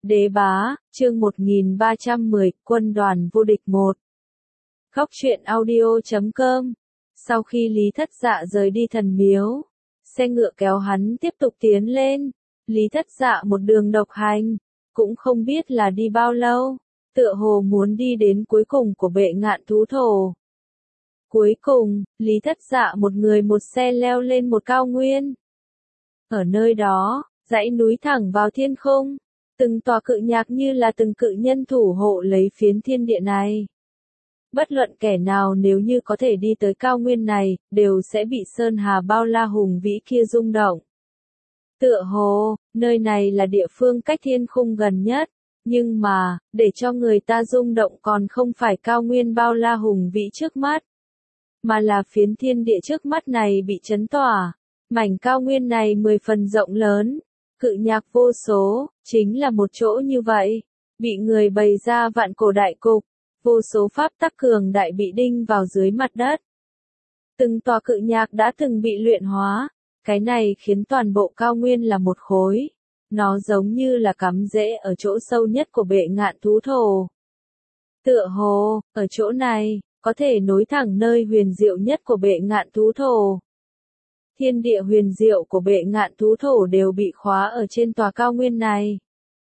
Đế bá, chương 1310, quân đoàn vô địch 1. Khóc chuyện audio.com. Sau khi Lý Thất Dạ rời đi thần miếu, xe ngựa kéo hắn tiếp tục tiến lên. Lý Thất Dạ một đường độc hành, cũng không biết là đi bao lâu, tựa hồ muốn đi đến cuối cùng của bệ ngạn thú thổ. Cuối cùng, Lý Thất Dạ một người một xe leo lên một cao nguyên. Ở nơi đó, dãy núi thẳng vào thiên không, từng tòa cự nhạc như là từng cự nhân thủ hộ lấy phiến thiên địa này. Bất luận kẻ nào nếu như có thể đi tới cao nguyên này, đều sẽ bị sơn hà bao la hùng vĩ kia rung động. Tựa hồ, nơi này là địa phương cách thiên khung gần nhất, nhưng mà, để cho người ta rung động còn không phải cao nguyên bao la hùng vĩ trước mắt, mà là phiến thiên địa trước mắt này bị chấn tỏa. Mảnh cao nguyên này 10 phần rộng lớn, cự nhạc vô số, chính là một chỗ như vậy, bị người bày ra vạn cổ đại cục, vô số pháp tắc cường đại bị đinh vào dưới mặt đất. Từng tòa cự nhạc đã từng bị luyện hóa, cái này khiến toàn bộ cao nguyên là một khối, nó giống như là cắm rễ ở chỗ sâu nhất của bệ ngạn thú thổ. Tựa hồ, ở chỗ này, có thể nối thẳng nơi huyền diệu nhất của bệ ngạn thú thổ. Thiên địa huyền diệu của bệ ngạn thú thổ đều bị khóa ở trên tòa cao nguyên này.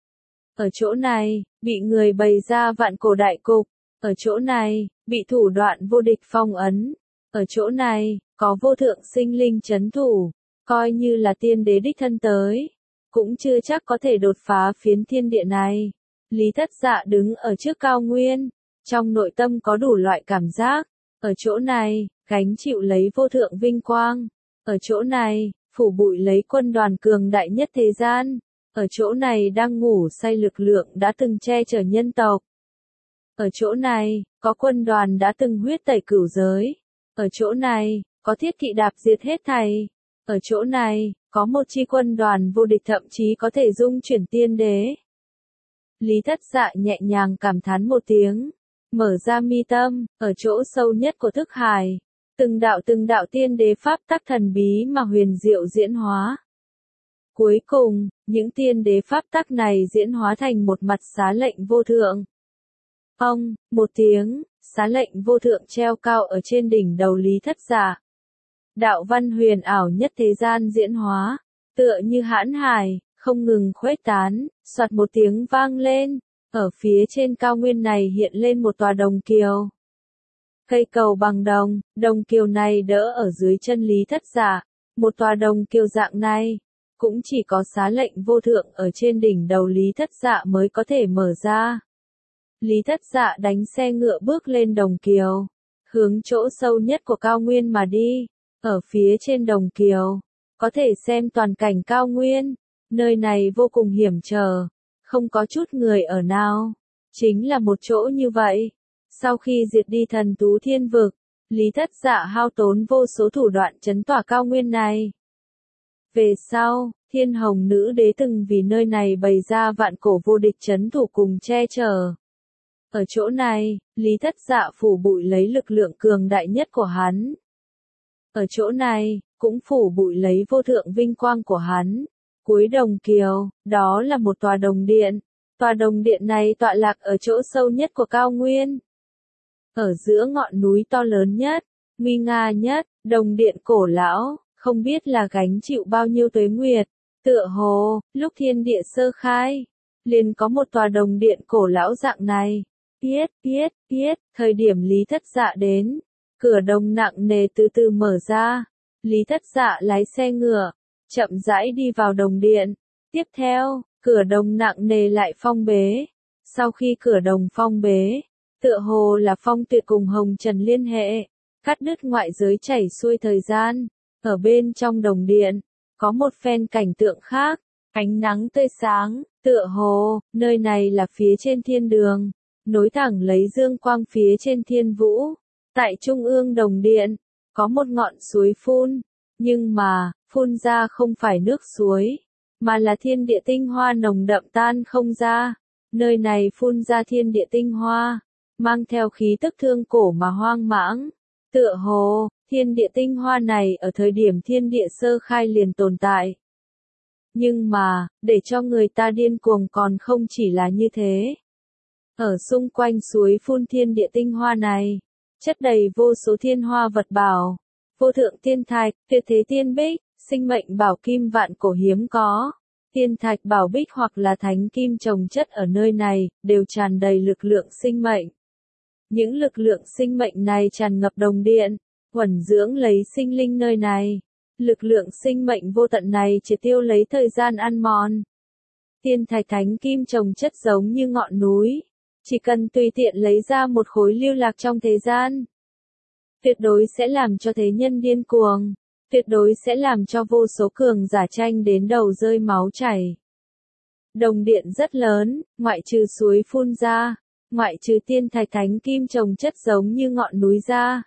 Ở chỗ này, bị người bày ra vạn cổ đại cục. Ở chỗ này, bị thủ đoạn vô địch phong ấn. Ở chỗ này, có vô thượng sinh linh chấn thủ. Coi như là tiên đế đích thân tới, cũng chưa chắc có thể đột phá phiến thiên địa này. Lý Thất Dạ đứng ở trước cao nguyên, trong nội tâm có đủ loại cảm giác. Ở chỗ này, gánh chịu lấy vô thượng vinh quang. Ở chỗ này, phủ bụi lấy quân đoàn cường đại nhất thế gian. Ở chỗ này đang ngủ say lực lượng đã từng che chở nhân tộc. Ở chỗ này, có quân đoàn đã từng huyết tẩy cửu giới. Ở chỗ này, có thiết kỵ đạp diệt hết thảy. Ở chỗ này, có một chi quân đoàn vô địch thậm chí có thể dung chuyển tiên đế. Lý Thất Dạ nhẹ nhàng cảm thán một tiếng, mở ra mi tâm, ở chỗ sâu nhất của thức hải. Từng đạo tiên đế pháp tắc thần bí mà huyền diệu diễn hóa. Cuối cùng, những tiên đế pháp tắc này diễn hóa thành một mặt xá lệnh vô thượng. Một tiếng, xá lệnh vô thượng treo cao ở trên đỉnh đầu Lý Thất Dạ. Đạo văn huyền ảo nhất thế gian diễn hóa, tựa như hãn hải, không ngừng khuếch tán, soạt một tiếng vang lên, ở phía trên cao nguyên này hiện lên một tòa đồng kiều. Cây cầu bằng đồng, đồng kiều này đỡ ở dưới chân Lý Thất Dạ, một tòa đồng kiều dạng này, cũng chỉ có xá lệnh vô thượng ở trên đỉnh đầu Lý Thất Dạ mới có thể mở ra. Lý Thất Dạ đánh xe ngựa bước lên đồng kiều, hướng chỗ sâu nhất của cao nguyên mà đi. Ở phía trên đồng kiều, có thể xem toàn cảnh cao nguyên, nơi này vô cùng hiểm trở, không có chút người ở nào, chính là một chỗ như vậy. Sau khi diệt đi thần tú thiên vực, Lý Thất Dạ hao tốn vô số thủ đoạn chấn tỏa cao nguyên này. Về sau, Thiên Hồng Nữ Đế từng vì nơi này bày ra vạn cổ vô địch chấn thủ cùng che chở. Ở chỗ này, Lý Thất Dạ phủ bụi lấy lực lượng cường đại nhất của hắn. Ở chỗ này, cũng phủ bụi lấy vô thượng vinh quang của hắn. Cuối đồng kiều, đó là một tòa đồng điện. Tòa đồng điện này tọa lạc ở chỗ sâu nhất của cao nguyên. Ở giữa ngọn núi to lớn nhất, nguy nga nhất, đồng điện cổ lão, không biết là gánh chịu bao nhiêu tuế nguyệt. Tựa hồ, lúc thiên địa sơ khai, liền có một tòa đồng điện cổ lão dạng này. Thời điểm Lý Thất Dạ đến, cửa đồng nặng nề từ từ mở ra. Lý Thất Dạ lái xe ngựa, chậm rãi đi vào đồng điện. Tiếp theo, cửa đồng nặng nề lại phong bế. Sau khi cửa đồng phong bế, tựa hồ là phong tuyệt cùng hồng trần liên hệ, cắt đứt ngoại giới chảy xuôi thời gian. Ở bên trong đồng điện, có một phen cảnh tượng khác, ánh nắng tươi sáng, tựa hồ, nơi này là phía trên thiên đường, nối thẳng lấy dương quang phía trên thiên vũ. Tại trung ương đồng điện, có một ngọn suối phun, nhưng mà, phun ra không phải nước suối, mà là thiên địa tinh hoa nồng đậm tan không ra. Nơi này phun ra thiên địa tinh hoa, mang theo khí tức thương cổ mà hoang mãng. Tựa hồ, thiên địa tinh hoa này ở thời điểm thiên địa sơ khai liền tồn tại. Nhưng mà, để cho người ta điên cuồng còn không chỉ là như thế. Ở xung quanh suối phun thiên địa tinh hoa này, chất đầy vô số thiên hoa vật bảo, vô thượng tiên thạch, tuyệt thế tiên bích, sinh mệnh bảo kim vạn cổ hiếm có. Tiên thạch bảo bích hoặc là thánh kim trồng chất ở nơi này, đều tràn đầy lực lượng sinh mệnh. Những lực lượng sinh mệnh này tràn ngập đồng điện, thuần dưỡng lấy sinh linh nơi này. Lực lượng sinh mệnh vô tận này chỉ tiêu lấy thời gian ăn mòn. Tiên thạch thánh kim trồng chất giống như ngọn núi, chỉ cần tùy tiện lấy ra một khối lưu lạc trong thế gian. Tuyệt đối sẽ làm cho thế nhân điên cuồng, tuyệt đối sẽ làm cho vô số cường giả tranh đến đầu rơi máu chảy. Đồng điện rất lớn, ngoại trừ suối phun ra, ngoại trừ tiên thạch thánh kim trồng chất giống như ngọn núi ra.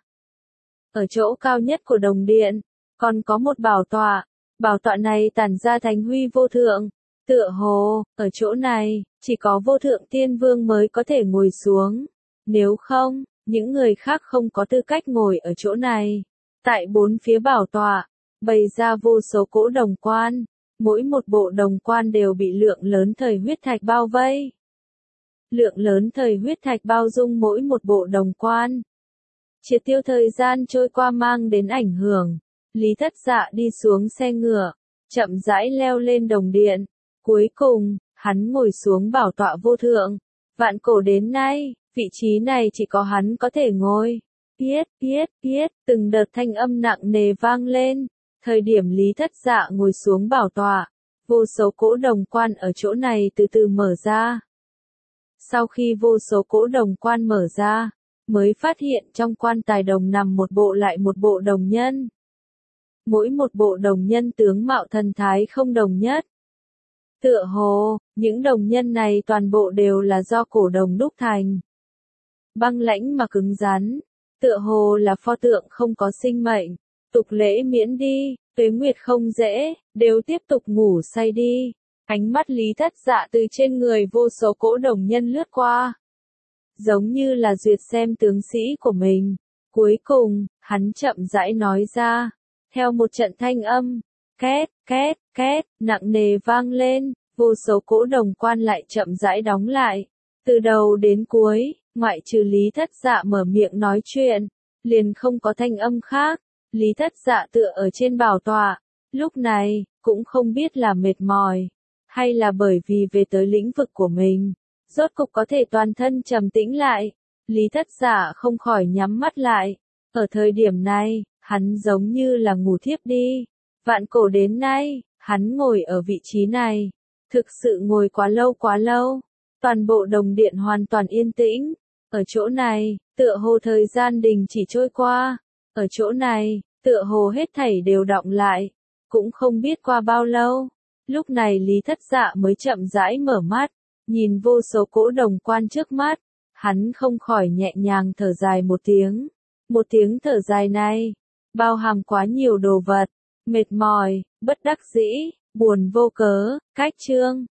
Ở chỗ cao nhất của đồng điện, còn có một bảo tọa này tản ra thánh huy vô thượng, tựa hồ, ở chỗ này, chỉ có vô thượng tiên vương mới có thể ngồi xuống, nếu không, những người khác không có tư cách ngồi ở chỗ này. Tại bốn phía bảo tọa, bày ra vô số cỗ đồng quan, mỗi một bộ đồng quan đều bị lượng lớn thời huyết thạch bao vây. Lượng lớn thời huyết thạch bao dung mỗi một bộ đồng quan. Triệt tiêu thời gian trôi qua mang đến ảnh hưởng. Lý Thất Dạ đi xuống xe ngựa, chậm rãi leo lên đồng điện. Cuối cùng, hắn ngồi xuống bảo tọa vô thượng. Vạn cổ đến nay, vị trí này chỉ có hắn có thể ngồi. Piết, từng đợt thanh âm nặng nề vang lên. Thời điểm Lý Thất Dạ ngồi xuống bảo tọa, vô số cỗ đồng quan ở chỗ này từ từ mở ra. Sau khi vô số cỗ đồng quan mở ra, mới phát hiện trong quan tài đồng nằm một bộ lại một bộ đồng nhân. Mỗi một bộ đồng nhân tướng mạo thần thái không đồng nhất. Tựa hồ, những đồng nhân này toàn bộ đều là do cổ đồng đúc thành. Băng lãnh mà cứng rắn, tựa hồ là pho tượng không có sinh mệnh. Tục lễ miễn đi, tuế nguyệt không dễ, đều tiếp tục ngủ say đi. Ánh mắt Lý Thất Dạ từ trên người vô số cỗ đồng nhân lướt qua. Giống như là duyệt xem tướng sĩ của mình. Cuối cùng, hắn chậm rãi nói ra. Theo một trận thanh âm, két, nặng nề vang lên, vô số cỗ đồng quan lại chậm rãi đóng lại. Từ đầu đến cuối, ngoại trừ Lý Thất Dạ mở miệng nói chuyện, liền không có thanh âm khác. Lý Thất Dạ tựa ở trên bảo tọa, lúc này, cũng không biết là mệt mỏi, hay là bởi vì về tới lĩnh vực của mình, rốt cục có thể toàn thân trầm tĩnh lại. Lý Thất Dạ không khỏi nhắm mắt lại. Ở thời điểm này, hắn giống như là ngủ thiếp đi. Vạn cổ đến nay, hắn ngồi ở vị trí này, thực sự ngồi quá lâu. Toàn bộ đồng điện hoàn toàn yên tĩnh. Ở chỗ này, tựa hồ thời gian đình chỉ trôi qua. Ở chỗ này, tựa hồ hết thảy đều đọng lại. Cũng không biết qua bao lâu. Lúc này Lý Thất Dạ mới chậm rãi mở mắt, nhìn vô số cỗ đồng quan trước mắt. Hắn không khỏi nhẹ nhàng thở dài một tiếng. Một tiếng thở dài này, bao hàm quá nhiều đồ vật. Mệt mỏi, bất đắc dĩ, buồn vô cớ. Cách chương